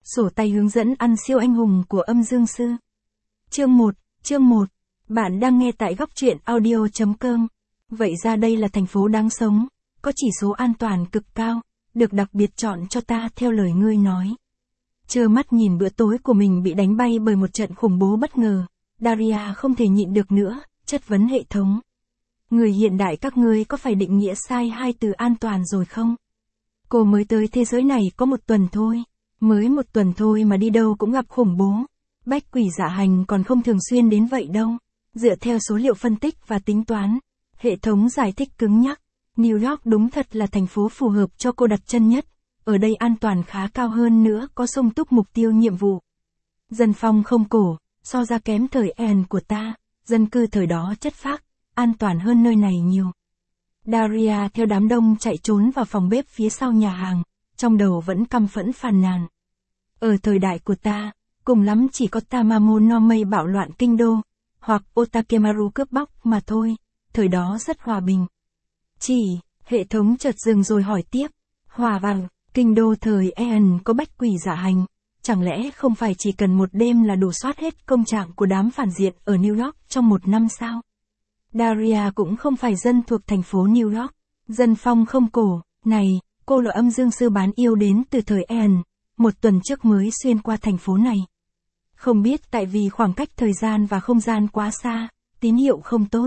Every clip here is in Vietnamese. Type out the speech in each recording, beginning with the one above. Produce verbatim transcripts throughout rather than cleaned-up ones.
Sổ tay hướng dẫn ăn siêu anh hùng của âm dương sư. Chương một, chương một. Bạn đang nghe tại góc truyện audio chấm com. Vậy ra đây là thành phố đáng sống, có chỉ số an toàn cực cao, được đặc biệt chọn cho ta theo lời ngươi nói. Trơ mắt nhìn bữa tối của mình bị đánh bay bởi một trận khủng bố bất ngờ, Daria không thể nhịn được nữa, chất vấn hệ thống. Người hiện đại các ngươi có phải định nghĩa sai hai từ an toàn rồi không? Cô mới tới thế giới này có một tuần thôi. Mới một tuần thôi mà đi đâu cũng gặp khủng bố. Bách quỷ dạ hành còn không thường xuyên đến vậy đâu. Dựa theo số liệu phân tích và tính toán, hệ thống giải thích cứng nhắc. New York đúng thật là thành phố phù hợp cho cô đặt chân nhất. Ở đây an toàn khá cao hơn nữa, có sung túc mục tiêu nhiệm vụ. Dân phong không cổ, so ra kém thời En của ta. Dân cư thời đó chất phác, an toàn hơn nơi này nhiều. Daria theo đám đông chạy trốn vào phòng bếp phía sau nhà hàng, trong đầu vẫn căm phẫn phàn nàn. Ở thời đại của ta, cùng lắm chỉ có Tamamo no Mei bạo loạn kinh đô, hoặc Otakemaru cướp bóc mà thôi, thời đó rất hòa bình. Chỉ, hệ thống chợt dừng rồi hỏi tiếp, hòa vào, kinh đô thời En có bách quỷ dạ hành, chẳng lẽ không phải chỉ cần một đêm là đủ soát hết công trạng của đám phản diện ở New York trong một năm sao? Daria cũng không phải dân thuộc thành phố New York, dân phong không cổ, này, cô là âm dương sư bán yêu đến từ thời En, một tuần trước mới xuyên qua thành phố này. Không biết tại vì khoảng cách thời gian và không gian quá xa, tín hiệu không tốt.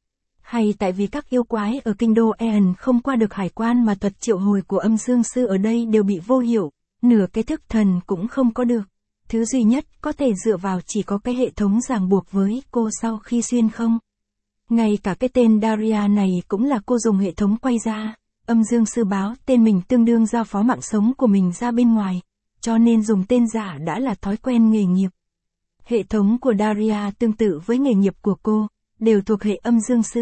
Hay tại vì các yêu quái ở kinh đô En không qua được hải quan mà thuật triệu hồi của âm dương sư ở đây đều bị vô hiệu, nửa cái thức thần cũng không có được. Thứ duy nhất có thể dựa vào chỉ có cái hệ thống ràng buộc với cô sau khi xuyên không. Ngay cả cái tên Daria này cũng là cô dùng hệ thống quay ra. Âm dương sư báo tên mình tương đương giao phó mạng sống của mình ra bên ngoài, cho nên dùng tên giả đã là thói quen nghề nghiệp. Hệ thống của Daria tương tự với nghề nghiệp của cô, đều thuộc hệ âm dương sư.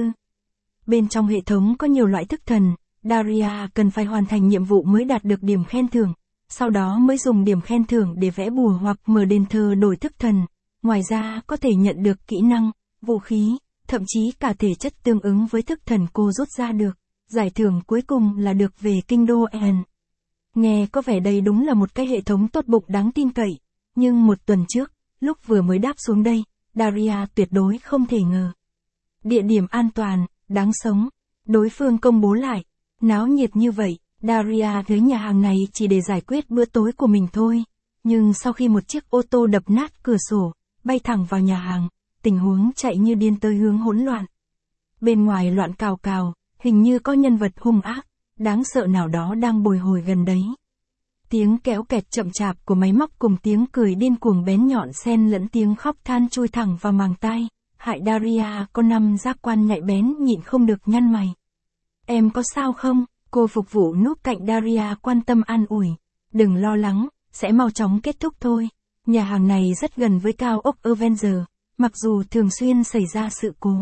Bên trong hệ thống có nhiều loại thức thần, Daria cần phải hoàn thành nhiệm vụ mới đạt được điểm khen thưởng, sau đó mới dùng điểm khen thưởng để vẽ bùa hoặc mở đền thờ đổi thức thần. Ngoài ra có thể nhận được kỹ năng, vũ khí, thậm chí cả thể chất tương ứng với thức thần cô rút ra được. Giải thưởng cuối cùng là được về kinh đô En. Nghe có vẻ đây đúng là một cái hệ thống tốt bụng đáng tin cậy, nhưng một tuần trước, lúc vừa mới đáp xuống đây, Daria tuyệt đối không thể ngờ. Địa điểm an toàn, đáng sống, đối phương công bố lại, náo nhiệt như vậy, Daria tới nhà hàng này chỉ để giải quyết bữa tối của mình thôi, nhưng sau khi một chiếc ô tô đập nát cửa sổ, bay thẳng vào nhà hàng, tình huống chạy như điên tới hướng hỗn loạn. Bên ngoài loạn cào cào, hình như có nhân vật hung ác, đáng sợ nào đó đang bồi hồi gần đấy. Tiếng kéo kẹt chậm chạp của máy móc cùng tiếng cười điên cuồng bén nhọn xen lẫn tiếng khóc than chui thẳng vào màng tai, hại Daria có năm giác quan nhạy bén nhịn không được nhăn mày. Em có sao không? Cô phục vụ núp cạnh Daria quan tâm an ủi. Đừng lo lắng, sẽ mau chóng kết thúc thôi. Nhà hàng này rất gần với cao ốc Avenger, mặc dù thường xuyên xảy ra sự cố.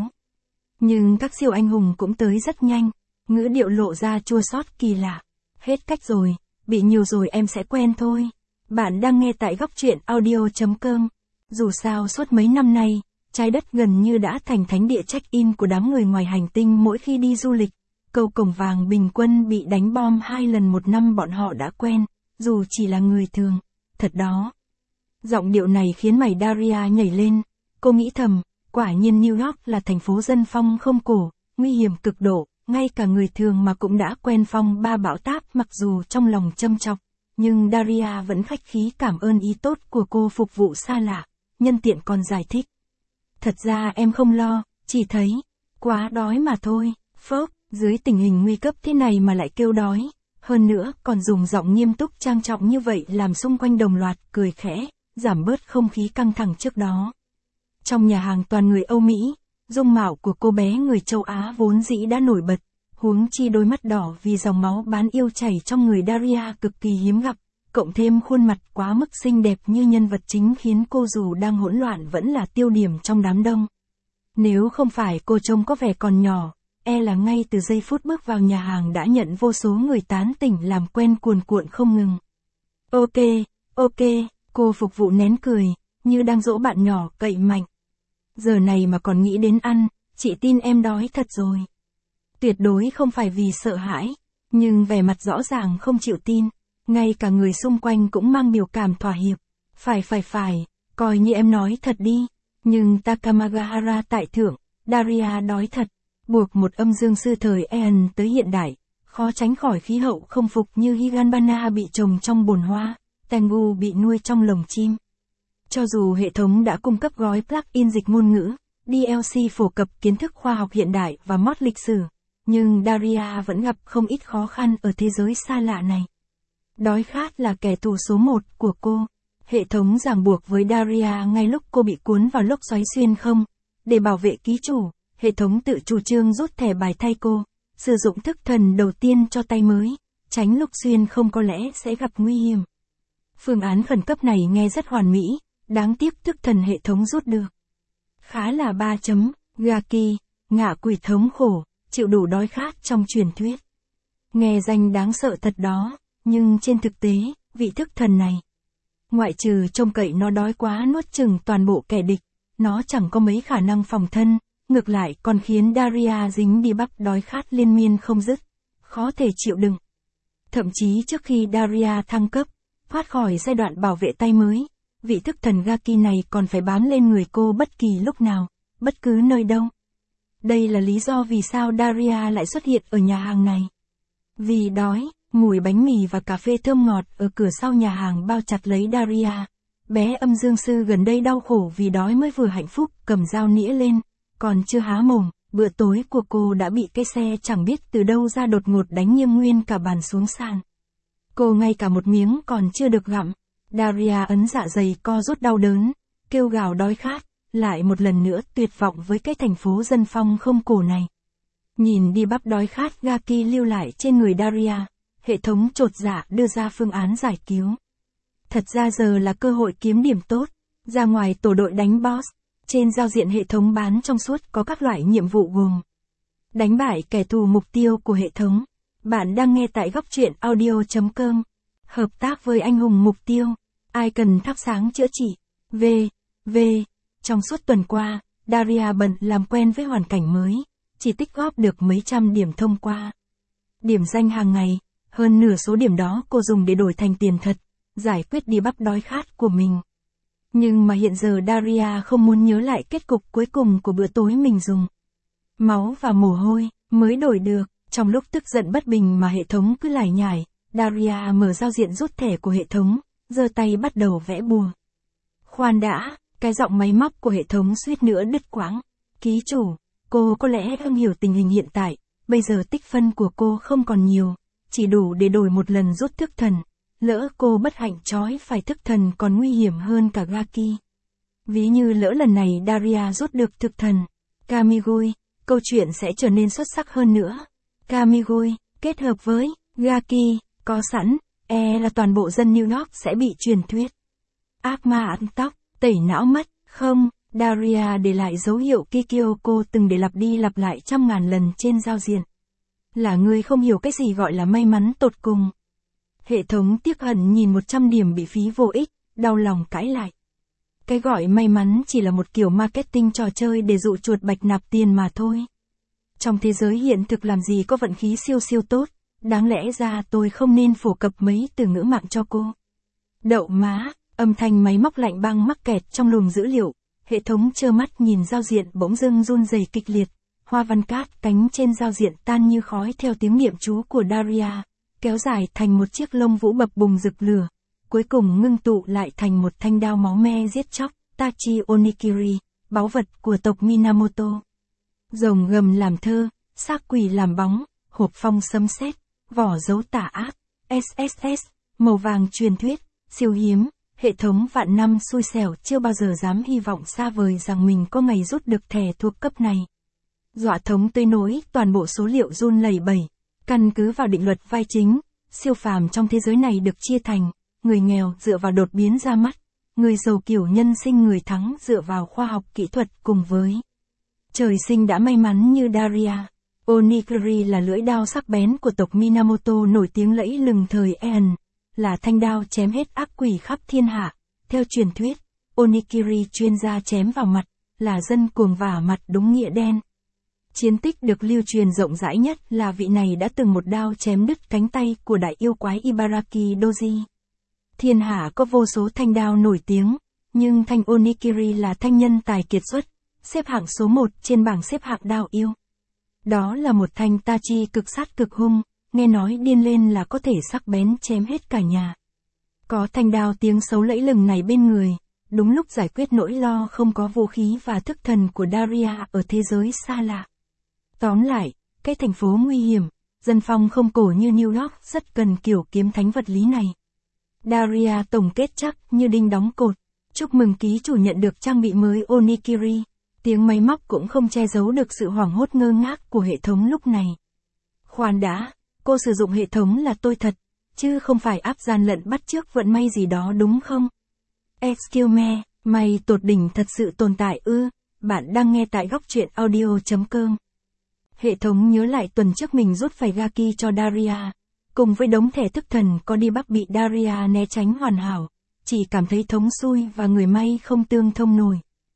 Nhưng các siêu anh hùng cũng tới rất nhanh, ngữ điệu lộ ra chua xót kỳ lạ. Hết cách rồi, bị nhiều rồi em sẽ quen thôi. Bạn đang nghe tại góc truyện audio chấm com. Dù sao suốt mấy năm nay, trái đất gần như đã thành thánh địa check-in của đám người ngoài hành tinh mỗi khi đi du lịch. Cầu cổng vàng bình quân bị đánh bom hai lần một năm bọn họ đã quen, dù chỉ là người thường. Thật đó. Giọng điệu này khiến mày Daria nhảy lên, cô nghĩ thầm. Quả nhiên New York là thành phố dân phong không cổ, nguy hiểm cực độ, ngay cả người thường mà cũng đã quen phong ba bão táp mặc dù trong lòng châm chọc, nhưng Daria vẫn khách khí cảm ơn ý tốt của cô phục vụ xa lạ, nhân tiện còn giải thích. Thật ra em không lo, chỉ thấy, quá đói mà thôi, phốc, dưới tình hình nguy cấp thế này mà lại kêu đói, hơn nữa còn dùng giọng nghiêm túc trang trọng như vậy làm xung quanh đồng loạt cười khẽ, giảm bớt không khí căng thẳng trước đó. Trong nhà hàng toàn người Âu Mỹ, dung mạo của cô bé người châu Á vốn dĩ đã nổi bật, huống chi đôi mắt đỏ vì dòng máu bán yêu chảy trong người Daria cực kỳ hiếm gặp, cộng thêm khuôn mặt quá mức xinh đẹp như nhân vật chính khiến cô dù đang hỗn loạn vẫn là tiêu điểm trong đám đông. Nếu không phải cô trông có vẻ còn nhỏ, e là ngay từ giây phút bước vào nhà hàng đã nhận vô số người tán tỉnh làm quen cuồn cuộn không ngừng. Ok, ok, cô phục vụ nén cười, như đang dỗ bạn nhỏ cậy mạnh. Giờ này mà còn nghĩ đến ăn, chị tin em đói thật rồi. Tuyệt đối không phải vì sợ hãi, nhưng vẻ mặt rõ ràng không chịu tin. Ngay cả người xung quanh cũng mang biểu cảm thỏa hiệp. Phải phải phải, coi như em nói thật đi. Nhưng Takamagahara tại thượng, Daria đói thật. Buộc một âm dương sư thời Eon tới hiện đại, khó tránh khỏi khí hậu không phục như Higanbana bị trồng trong bồn hoa, Tengu bị nuôi trong lồng chim. Cho dù hệ thống đã cung cấp gói plug-in dịch ngôn ngữ, đê lờ xê phổ cập kiến thức khoa học hiện đại và mod lịch sử, nhưng Daria vẫn gặp không ít khó khăn ở thế giới xa lạ này. Đói khát là kẻ thù số một của cô. Hệ thống ràng buộc với Daria ngay lúc cô bị cuốn vào lốc xoáy xuyên không. Để bảo vệ ký chủ, hệ thống tự chủ trương rút thẻ bài thay cô, sử dụng thức thần đầu tiên cho tay mới, tránh lúc xuyên không có lẽ sẽ gặp nguy hiểm. Phương án khẩn cấp này nghe rất hoàn mỹ, đáng tiếc thức thần hệ thống rút được. Khá là ba chấm, Gaki, ngạ quỷ thống khổ, chịu đủ đói khát trong truyền thuyết. Nghe danh đáng sợ thật đó, nhưng trên thực tế, vị thức thần này, ngoại trừ trông cậy nó đói quá nuốt chửng toàn bộ kẻ địch, nó chẳng có mấy khả năng phòng thân, ngược lại còn khiến Daria dính đi bắp đói khát liên miên không dứt, khó thể chịu đựng. Thậm chí trước khi Daria thăng cấp, thoát khỏi giai đoạn bảo vệ tay mới, vị thức thần Gaki này còn phải bám lên người cô bất kỳ lúc nào, bất cứ nơi đâu. Đây là lý do vì sao Daria lại xuất hiện ở nhà hàng này. Vì đói, mùi bánh mì và cà phê thơm ngọt ở cửa sau nhà hàng bao chặt lấy Daria. Bé âm dương sư gần đây đau khổ vì đói mới vừa hạnh phúc cầm dao nĩa lên, còn chưa há mồm, bữa tối của cô đã bị cái xe chẳng biết từ đâu ra đột ngột đánh nghiêng nguyên cả bàn xuống sàn. Cô ngay cả một miếng còn chưa được gặm. Daria ấn dạ dày co rút đau đớn, kêu gào đói khát, lại một lần nữa tuyệt vọng với cái thành phố dân phong không cổ này. Nhìn đi bắp đói khát Gaki lưu lại trên người Daria, hệ thống chột dạ đưa ra phương án giải cứu. Thật ra giờ là cơ hội kiếm điểm tốt, ra ngoài tổ đội đánh boss, trên giao diện hệ thống bán trong suốt có các loại nhiệm vụ gồm đánh bại kẻ thù mục tiêu của hệ thống. Bạn đang nghe tại góc truyện audio chấm com. Hợp tác với anh hùng mục tiêu. Ai cần thắp sáng chữa trị. V. V. Trong suốt tuần qua, Daria bận làm quen với hoàn cảnh mới, chỉ tích góp được mấy trăm điểm thông qua. Điểm danh hàng ngày, hơn nửa số điểm đó cô dùng để đổi thành tiền thật, giải quyết đi bắp đói khát của mình. Nhưng mà hiện giờ Daria không muốn nhớ lại kết cục cuối cùng của bữa tối mình dùng máu và mồ hôi mới đổi được. Trong lúc tức giận bất bình mà hệ thống cứ lải nhải, Daria mở giao diện rút thẻ của hệ thống, giơ tay bắt đầu vẽ bùa. Khoan đã, cái giọng máy móc của hệ thống suýt nữa đứt quãng. Ký chủ, cô có lẽ không hiểu tình hình hiện tại, bây giờ tích phân của cô không còn nhiều, chỉ đủ để đổi một lần rút thức thần. Lỡ cô bất hạnh trói phải thức thần còn nguy hiểm hơn cả Gaki. Ví như lỡ lần này Daria rút được thực thần Kamigui, câu chuyện sẽ trở nên xuất sắc hơn nữa. Kamigui, kết hợp với Gaki, có sẵn, e là toàn bộ dân New York sẽ bị truyền thuyết. Ác ma ăn tóc, tẩy não mất, không, Daria để lại dấu hiệu Kikyo cô từng để lặp đi lặp lại trăm ngàn lần trên giao diện. Là người không hiểu cái gì gọi là may mắn tột cùng. Hệ thống tiếc hận nhìn một trăm điểm bị phí vô ích, đau lòng cãi lại. Cái gọi may mắn chỉ là một kiểu marketing trò chơi để dụ chuột bạch nạp tiền mà thôi. Trong thế giới hiện thực làm gì có vận khí siêu siêu tốt, đáng lẽ ra tôi không nên phổ cập mấy từ ngữ mạng cho cô. Đậu má, âm thanh máy móc lạnh băng mắc kẹt trong luồng dữ liệu, hệ thống trơ mắt nhìn giao diện bỗng dưng run rẩy kịch liệt, hoa văn cát cánh trên giao diện tan như khói theo tiếng niệm chú của Daria, kéo dài thành một chiếc lông vũ bập bùng rực lửa, cuối cùng ngưng tụ lại thành một thanh đao máu me giết chóc, Tachi Onikiri, báu vật của tộc Minamoto. Rồng gầm làm thơ, xác quỷ làm bóng, hộp phong sấm sét, vỏ dấu tà ác, ét ét ét, màu vàng truyền thuyết, siêu hiếm, hệ thống vạn năm xui xẻo chưa bao giờ dám hy vọng xa vời rằng mình có ngày rút được thẻ thuộc cấp này. Dọa thống tới nỗi toàn bộ số liệu run lẩy bẩy, căn cứ vào định luật vai chính, siêu phàm trong thế giới này được chia thành, người nghèo dựa vào đột biến ra mắt, người giàu kiểu nhân sinh người thắng dựa vào khoa học kỹ thuật cùng với trời sinh đã may mắn như Daria. Onikiri là lưỡi đao sắc bén của tộc Minamoto nổi tiếng lẫy lừng thời Eon, là thanh đao chém hết ác quỷ khắp thiên hạ. Theo truyền thuyết, Onikiri chuyên gia chém vào mặt, là dân cuồng vả mặt đúng nghĩa đen. Chiến tích được lưu truyền rộng rãi nhất là vị này đã từng một đao chém đứt cánh tay của đại yêu quái Ibaraki Doji. Thiên hạ có vô số thanh đao nổi tiếng, nhưng thanh Onikiri là thanh nhân tài kiệt xuất, xếp hạng số một trên bảng xếp hạng đao yêu. Đó là một thanh tachi cực sát cực hung, nghe nói điên lên là có thể sắc bén chém hết cả nhà. Có thanh đao tiếng xấu lẫy lừng này bên người, đúng lúc giải quyết nỗi lo không có vũ khí và thức thần của Daria ở thế giới xa lạ. Tóm lại, cái thành phố nguy hiểm, dân phong không cổ như New York rất cần kiểu kiếm thánh vật lý này. Daria tổng kết chắc như đinh đóng cột, chúc mừng ký chủ nhận được trang bị mới Onikiri, tiếng máy móc cũng không che giấu được sự hoảng hốt ngơ ngác của hệ thống lúc này. Khoan đã, cô sử dụng hệ thống là tôi thật, chứ không phải áp gian lận bắt chước vận may gì đó đúng không? Excuse me, mày tột đỉnh thật sự tồn tại ư, bạn đang nghe tại góc truyện audio chấm com. Hệ thống nhớ lại tuần trước mình rút phải Gaki cho Daria, cùng với đống thẻ thức thần có đi bắp bị Daria né tránh hoàn hảo, chỉ cảm thấy thống xui và người may không tương thông nổi.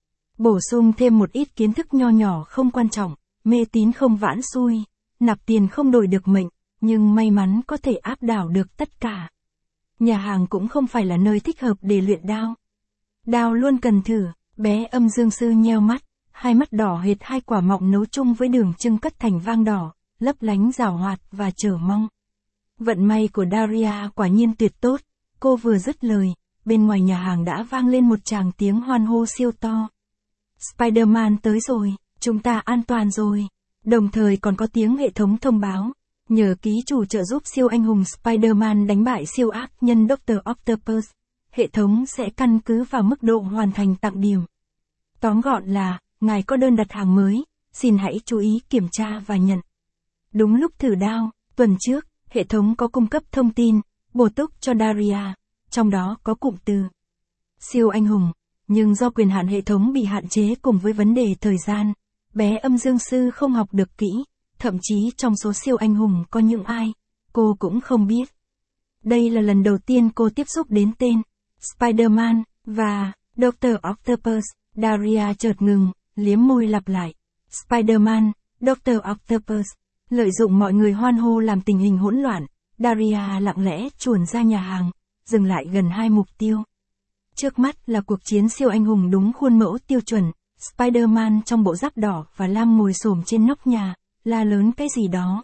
Bổ sung thêm một ít kiến thức nho nhỏ không quan trọng, mê tín không vãn xui, nạp tiền không đổi được mệnh, nhưng may mắn có thể áp đảo được tất cả. Nhà hàng cũng không phải là nơi thích hợp để luyện đao. Đao luôn cần thử, bé Âm Dương Sư nheo mắt, hai mắt đỏ hệt hai quả mọng nấu chung với đường trưng cất thành vang đỏ, lấp lánh giảo hoạt và chờ mong. Vận may của Daria quả nhiên tuyệt tốt, cô vừa dứt lời, bên ngoài nhà hàng đã vang lên một tràng tiếng hoan hô siêu to. Spider-Man tới rồi, chúng ta an toàn rồi. Đồng thời còn có tiếng hệ thống thông báo, nhờ ký chủ trợ giúp siêu anh hùng Spider-Man đánh bại siêu ác nhân doctor Octopus, hệ thống sẽ căn cứ vào mức độ hoàn thành tặng điểm. Tóm gọn là, ngài có đơn đặt hàng mới, xin hãy chú ý kiểm tra và nhận. Đúng lúc thử đao, tuần trước, hệ thống có cung cấp thông tin, bổ túc cho Daria, trong đó có cụm từ siêu anh hùng, nhưng do quyền hạn hệ thống bị hạn chế cùng với vấn đề thời gian, bé Âm Dương Sư không học được kỹ, thậm chí trong số siêu anh hùng có những ai, cô cũng không biết. Đây là lần đầu tiên cô tiếp xúc đến tên Spider-Man và doctor Octopus. Daria chợt ngừng, liếm môi lặp lại. Spider-Man, doctor Octopus. Lợi dụng mọi người hoan hô làm tình hình hỗn loạn, Daria lặng lẽ chuồn ra nhà hàng, dừng lại gần hai mục tiêu. Trước mắt là cuộc chiến siêu anh hùng đúng khuôn mẫu tiêu chuẩn, Spider-Man trong bộ giáp đỏ và lam ngồi xổm trên nóc nhà, la lớn cái gì đó.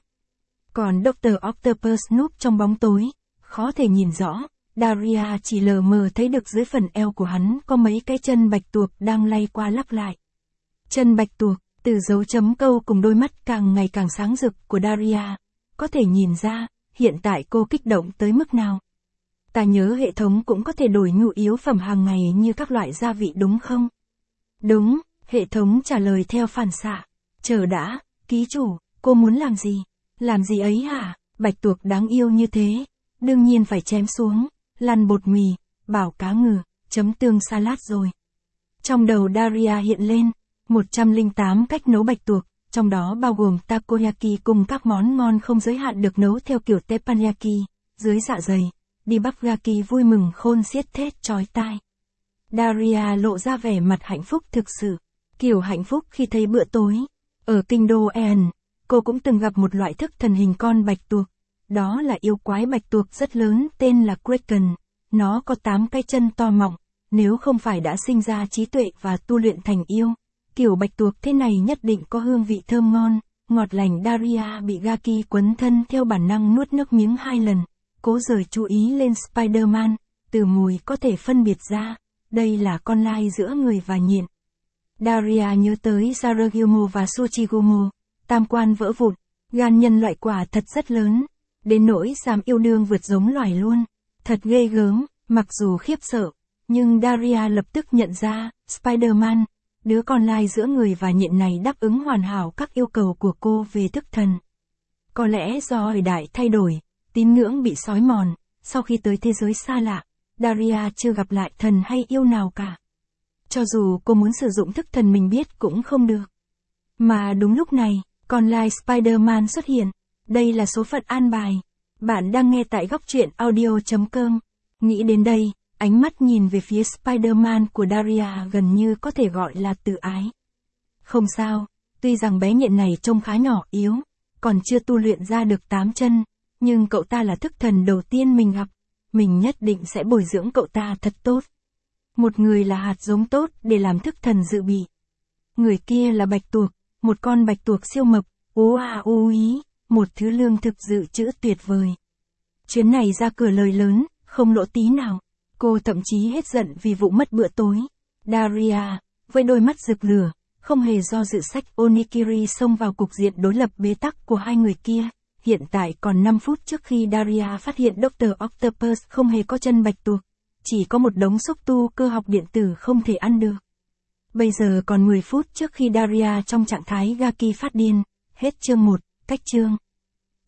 Còn doctor Octopus núp trong bóng tối, khó thể nhìn rõ, Daria chỉ lờ mờ thấy được dưới phần eo của hắn có mấy cái chân bạch tuộc đang lay qua lắc lại. Chân bạch tuộc, từ dấu chấm câu cùng đôi mắt càng ngày càng sáng rực của Daria, có thể nhìn ra, hiện tại cô kích động tới mức nào. Ta nhớ hệ thống cũng có thể đổi nhu yếu phẩm hàng ngày như các loại gia vị đúng không? Đúng, hệ thống trả lời theo phản xạ. Chờ đã, ký chủ, cô muốn làm gì? Làm gì ấy hả? Bạch tuộc đáng yêu như thế, đương nhiên phải chém xuống, lăn bột mì, bảo cá ngừ, chấm tương salad rồi. Trong đầu Daria hiện lên, một trăm lẻ tám cách nấu bạch tuộc, trong đó bao gồm takoyaki cùng các món ngon không giới hạn được nấu theo kiểu teppanyaki, dưới dạ dày. Đi bắp Gaki vui mừng khôn xiết thét chói tai. Daria lộ ra vẻ mặt hạnh phúc thực sự, kiểu hạnh phúc khi thấy bữa tối. Ở kinh đô Eon, cô cũng từng gặp một loại thức thần hình con bạch tuộc. Đó là yêu quái bạch tuộc rất lớn tên là Kraken. Nó có tám cái chân to mọng, nếu không phải đã sinh ra trí tuệ và tu luyện thành yêu. Kiểu bạch tuộc thế này nhất định có hương vị thơm ngon, ngọt lành. Daria bị Gaki quấn thân theo bản năng nuốt nước miếng hai lần. Cố rời chú ý lên Spider-Man, từ mùi có thể phân biệt ra, đây là con lai giữa người và nhện. Daria nhớ tới Saragumo và Suchigumo, tam quan vỡ vụn, gan nhân loại quả thật rất lớn, đến nỗi dám yêu đương vượt giống loài luôn, thật ghê gớm, mặc dù khiếp sợ, nhưng Daria lập tức nhận ra, Spider-Man, đứa con lai giữa người và nhện này đáp ứng hoàn hảo các yêu cầu của cô về thức thần. Có lẽ do thời đại thay đổi, tín ngưỡng bị xói mòn, sau khi tới thế giới xa lạ, Daria chưa gặp lại thần hay yêu nào cả. Cho dù cô muốn sử dụng thức thần mình biết cũng không được. Mà đúng lúc này, con lai Spider-Man xuất hiện. Đây là số phận an bài. Bạn đang nghe tại góc truyện audio chấm com. Nghĩ đến đây, ánh mắt nhìn về phía Spider-Man của Daria gần như có thể gọi là tự ái. Không sao, Tuy rằng bé nhện này trông khá nhỏ yếu, còn chưa tu luyện ra được tám chân, nhưng cậu ta là thức thần đầu tiên mình gặp, mình nhất định sẽ bồi dưỡng cậu ta thật tốt. Một người là hạt giống tốt để làm thức thần dự bị. Người kia là bạch tuộc, một con bạch tuộc siêu mập, ú à ú ý, một thứ lương thực dự trữ tuyệt vời. Chuyến này ra cửa lời lớn, không lỗ tí nào. Cô thậm chí hết giận vì vụ mất bữa tối. Daria, với đôi mắt rực lửa, không hề do dự sách Onikiri xông vào cục diện đối lập bế tắc của hai người kia. Hiện tại còn năm phút trước khi Daria phát hiện doctor Octopus không hề có chân bạch tuộc, chỉ có một đống xúc tu cơ học điện tử không thể ăn được. Bây giờ còn mười phút trước khi Daria trong trạng thái Gaki phát điên. Hết chương một, cách chương.